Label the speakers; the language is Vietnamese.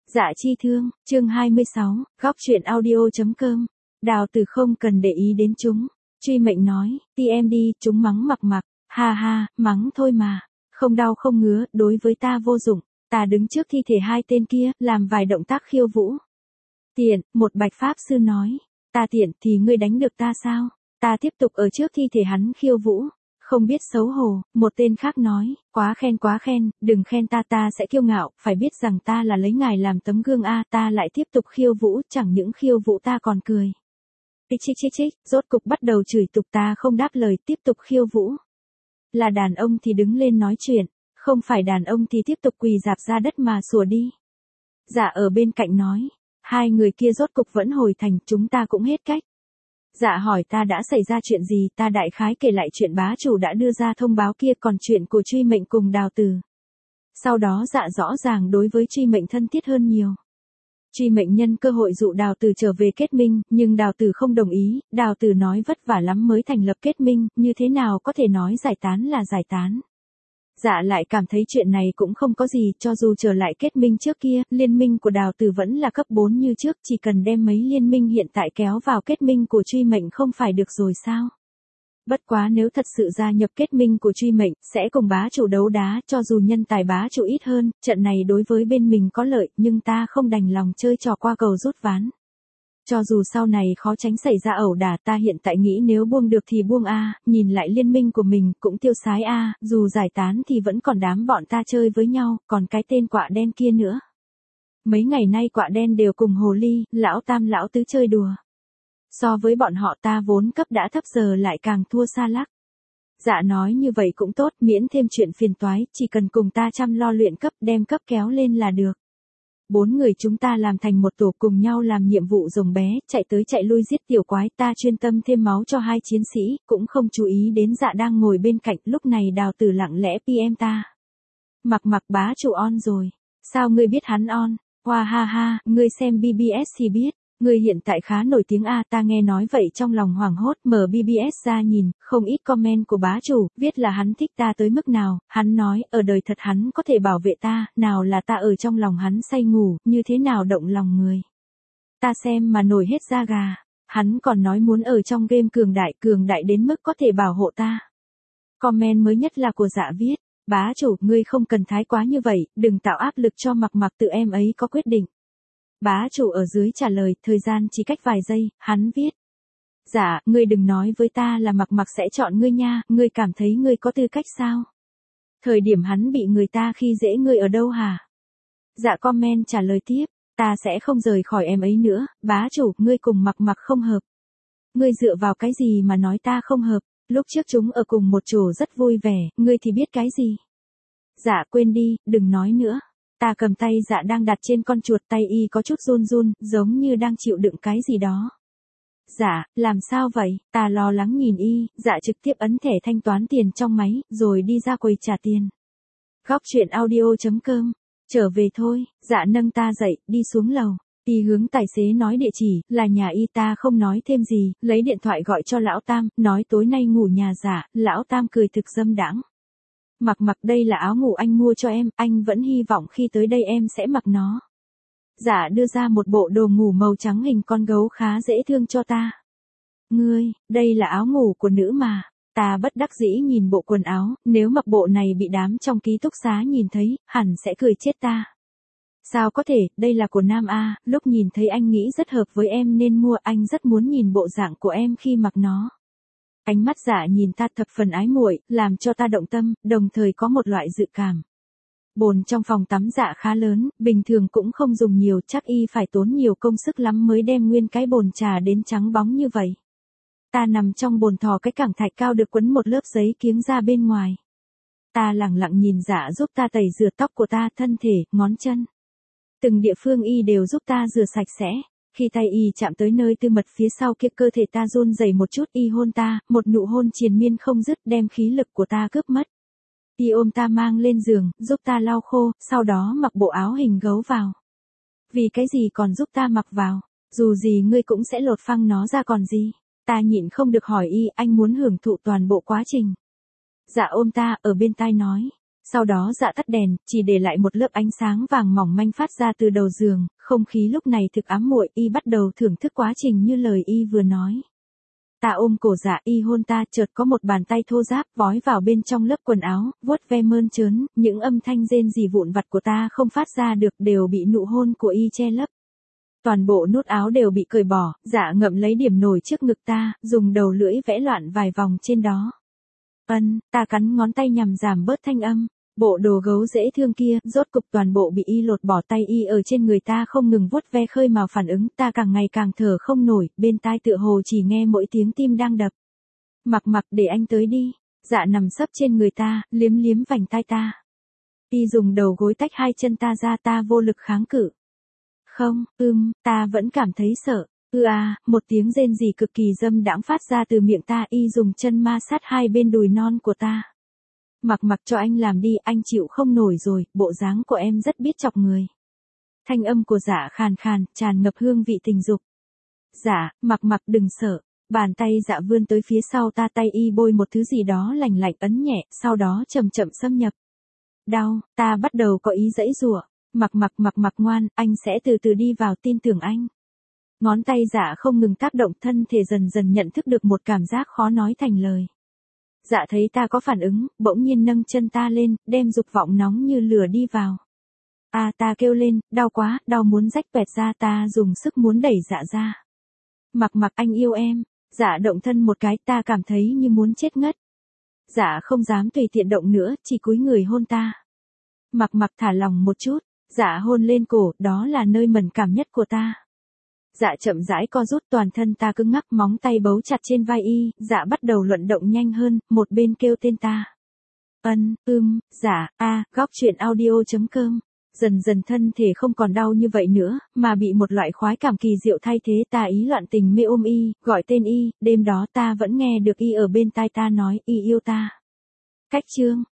Speaker 1: Dạ chi thương, chương 26, góc truyện audio.com. Đào Tử không cần để ý đến chúng. Truy Mệnh nói, ti em đi, chúng mắng Mặc Mặc, ha ha, mắng thôi mà. Không đau không ngứa, đối với ta vô dụng. Ta đứng trước thi thể hai tên kia, làm vài động tác khiêu vũ. Tiện, một bạch pháp sư nói. Ta tiện thì ngươi đánh được ta sao? Ta tiếp tục ở trước thi thể hắn khiêu vũ. Không biết xấu hổ, một tên khác nói, quá khen, đừng khen ta sẽ kiêu ngạo, phải biết rằng ta là lấy ngài làm tấm gương a. Ta lại tiếp tục khiêu vũ, chẳng những khiêu vũ ta còn cười. Chích, rốt cục bắt đầu chửi tục, ta không đáp lời, tiếp tục khiêu vũ. Là đàn ông thì đứng lên nói chuyện, không phải đàn ông thì tiếp tục quỳ rạp ra đất mà sủa đi. Dạ ở bên cạnh nói, hai người kia rốt cục vẫn hồi thành, chúng ta cũng hết cách. Dạ hỏi ta đã xảy ra chuyện gì, ta đại khái kể lại chuyện bá chủ đã đưa ra thông báo kia, còn chuyện của Truy Mệnh cùng Đào Tử. Sau đó dạ rõ ràng đối với Truy Mệnh thân thiết hơn nhiều. Truy Mệnh nhân cơ hội dụ Đào Tử trở về kết minh, nhưng Đào Tử không đồng ý, Đào Tử nói vất vả lắm mới thành lập kết minh, như thế nào có thể nói giải tán là giải tán. Dạ lại cảm thấy chuyện này cũng không có gì, cho dù trở lại kết minh trước kia, liên minh của Đào Tử vẫn là cấp 4 như trước, chỉ cần đem mấy liên minh hiện tại kéo vào kết minh của Truy Mệnh không phải được rồi sao? Bất quá nếu thật sự gia nhập kết minh của Truy Mệnh, sẽ cùng bá chủ đấu đá, cho dù nhân tài bá chủ ít hơn, trận này đối với bên mình có lợi, nhưng ta không đành lòng chơi trò qua cầu rút ván. Cho dù sau này khó tránh xảy ra ẩu đả, ta hiện tại nghĩ nếu buông được thì buông a, nhìn lại liên minh của mình cũng tiêu sái a, dù giải tán thì vẫn còn đám bọn ta chơi với nhau, còn cái tên quạ đen kia nữa. Mấy ngày nay quạ đen đều cùng hồ ly, lão tam lão tứ chơi đùa. So với bọn họ ta vốn cấp đã thấp giờ lại càng thua xa lắc. Dạ nói như vậy cũng tốt, miễn thêm chuyện phiền toái, chỉ cần cùng ta chăm lo luyện cấp, đem cấp kéo lên là được. 4 người chúng ta làm thành một tổ cùng nhau làm nhiệm vụ rồng bé, chạy tới chạy lui giết tiểu quái, ta chuyên tâm thêm máu cho hai chiến sĩ, cũng không chú ý đến dạ đang ngồi bên cạnh, lúc này Đào Tử lặng lẽ PM ta. Mặc bá chủ on rồi. Sao ngươi biết hắn on? Hoa ha ha, ngươi xem BBS thì biết. Ngươi hiện tại khá nổi tiếng a, ta nghe nói vậy trong lòng hoảng hốt, mở BBS ra nhìn, không ít comment của bá chủ, viết là hắn thích ta tới mức nào, hắn nói, ở đời thật hắn có thể bảo vệ ta, nào là ta ở trong lòng hắn say ngủ, như thế nào động lòng người. Ta xem mà nổi hết da gà, hắn còn nói muốn ở trong game cường đại đến mức có thể bảo hộ ta. Comment mới nhất là của Dạ viết, bá chủ, ngươi không cần thái quá như vậy, đừng tạo áp lực cho Mặc, tự em ấy có quyết định. Bá chủ ở dưới trả lời, thời gian chỉ cách vài giây, hắn viết. Dạ, ngươi đừng nói với ta là Mặc sẽ chọn ngươi nha, ngươi cảm thấy ngươi có tư cách sao? Thời điểm hắn bị người ta khi dễ ngươi ở đâu hả? Dạ comment trả lời tiếp, ta sẽ không rời khỏi em ấy nữa, bá chủ, ngươi cùng Mặc không hợp. Ngươi dựa vào cái gì mà nói ta không hợp, lúc trước chúng ở cùng một chỗ rất vui vẻ, ngươi thì biết cái gì? Dạ quên đi, đừng nói nữa. Ta cầm tay dạ đang đặt trên con chuột, tay y có chút run, giống như đang chịu đựng cái gì đó. Dạ, làm sao vậy? Ta lo lắng nhìn y, dạ trực tiếp ấn thẻ thanh toán tiền trong máy, rồi đi ra quầy trả tiền. Góc truyện audio.com, trở về thôi, dạ nâng ta dậy, đi xuống lầu. Y hướng tài xế nói địa chỉ, là nhà y, ta không nói thêm gì, lấy điện thoại gọi cho lão Tam, nói tối nay ngủ nhà dạ, lão Tam cười thực dâm đãng. Mặc đây là áo ngủ anh mua cho em, anh vẫn hy vọng khi tới đây em sẽ mặc nó. Dạ đưa ra một bộ đồ ngủ màu trắng hình con gấu khá dễ thương cho ta. Ngươi, đây là áo ngủ của nữ mà. Ta bất đắc dĩ nhìn bộ quần áo, nếu mặc bộ này bị đám trong ký túc xá nhìn thấy, hẳn sẽ cười chết ta. Sao có thể, đây là của nam a, lúc nhìn thấy anh nghĩ rất hợp với em nên mua, anh rất muốn nhìn bộ dạng của em khi mặc nó. Ánh mắt dạ nhìn ta thập phần ái muội, làm cho ta động tâm, đồng thời có một loại dự cảm. Bồn trong phòng tắm dạ khá lớn, bình thường cũng không dùng nhiều, chắc y phải tốn nhiều công sức lắm mới đem nguyên cái bồn trà đến trắng bóng như vậy. Ta nằm trong bồn thò cái cảng thạch cao được quấn một lớp giấy kiếng ra bên ngoài. Ta lặng lặng nhìn dạ giúp ta tẩy rửa tóc của ta, thân thể, ngón chân. Từng địa phương y đều giúp ta rửa sạch sẽ. Khi tay y chạm tới nơi tư mật phía sau kia, cơ thể ta run rẩy một chút, y hôn ta, một nụ hôn triền miên không dứt, đem khí lực của ta cướp mất. Y ôm ta mang lên giường, giúp ta lau khô, sau đó mặc bộ áo hình gấu vào. Vì cái gì còn giúp ta mặc vào, dù gì ngươi cũng sẽ lột phăng nó ra còn gì. Ta nhịn không được hỏi y, anh muốn hưởng thụ toàn bộ quá trình. Dạ ôm ta, ở bên tai nói, Sau đó dạ tắt đèn, chỉ để lại một lớp ánh sáng vàng mỏng manh phát ra từ đầu giường, không khí lúc này thực ám muội, y bắt đầu thưởng thức quá trình như lời y vừa nói. Ta ôm cổ dạ y hôn ta, chợt có một bàn tay thô ráp vói vào bên trong lớp quần áo, vuốt ve mơn trớn, những âm thanh rên rỉ vụn vặt của ta không phát ra được đều bị nụ hôn của y che lấp. Toàn bộ nút áo đều bị cởi bỏ, dạ ngậm lấy điểm nổi trước ngực ta, dùng đầu lưỡi vẽ loạn vài vòng trên đó. Ta cắn ngón tay nhằm giảm bớt thanh âm. Bộ đồ gấu dễ thương kia, rốt cục toàn bộ bị y lột bỏ, tay y ở trên người ta không ngừng vuốt ve khơi mào phản ứng, ta càng ngày càng thở không nổi, bên tai tựa hồ chỉ nghe mỗi tiếng tim đang đập. Mặc để anh tới đi. Dạ nằm sấp trên người ta, liếm liếm vành tai ta. Y dùng đầu gối tách hai chân ta ra, ta vô lực kháng cự. Không, ta vẫn cảm thấy sợ. Một tiếng rên rỉ cực kỳ dâm đãng phát ra từ miệng ta, y dùng chân ma sát hai bên đùi non của ta. Mặc cho anh làm đi, anh chịu không nổi rồi, bộ dáng của em rất biết chọc người. Thanh âm của dạ khàn khàn, tràn ngập hương vị tình dục. Dạ, mặc đừng sợ. Bàn tay dạ vươn tới phía sau ta, tay y bôi một thứ gì đó lành lạnh ấn nhẹ, sau đó chậm chậm xâm nhập. Đau, ta bắt đầu có ý giãy giụa. Mặc ngoan, anh sẽ từ từ đi vào, tin tưởng anh. Ngón tay dạ không ngừng tác động, thân thể dần dần nhận thức được một cảm giác khó nói thành lời. Dạ thấy ta có phản ứng, bỗng nhiên nâng chân ta lên, đem dục vọng nóng như lửa đi vào. Ta kêu lên, đau quá, đau muốn rách bẹt ra, ta dùng sức muốn đẩy dạ ra. Mặc anh yêu em. Dạ động thân một cái, ta cảm thấy như muốn chết ngất. Dạ không dám tùy tiện động nữa, chỉ cúi người hôn ta. Mặc thả lòng một chút. Dạ hôn lên cổ, đó là nơi mẫn cảm nhất của ta. Dạ chậm rãi co rút, toàn thân ta cứng ngắc, móng tay bấu chặt trên vai y, dạ bắt đầu luận động nhanh hơn, một bên kêu tên ta. Dạ, Góc Chuyện Audio.com. Dần dần thân thể không còn đau như vậy nữa, mà bị một loại khoái cảm kỳ diệu thay thế, ta ý loạn tình mê ôm y, gọi tên y, đêm đó ta vẫn nghe được y ở bên tai ta nói, y yêu ta. Cách chương.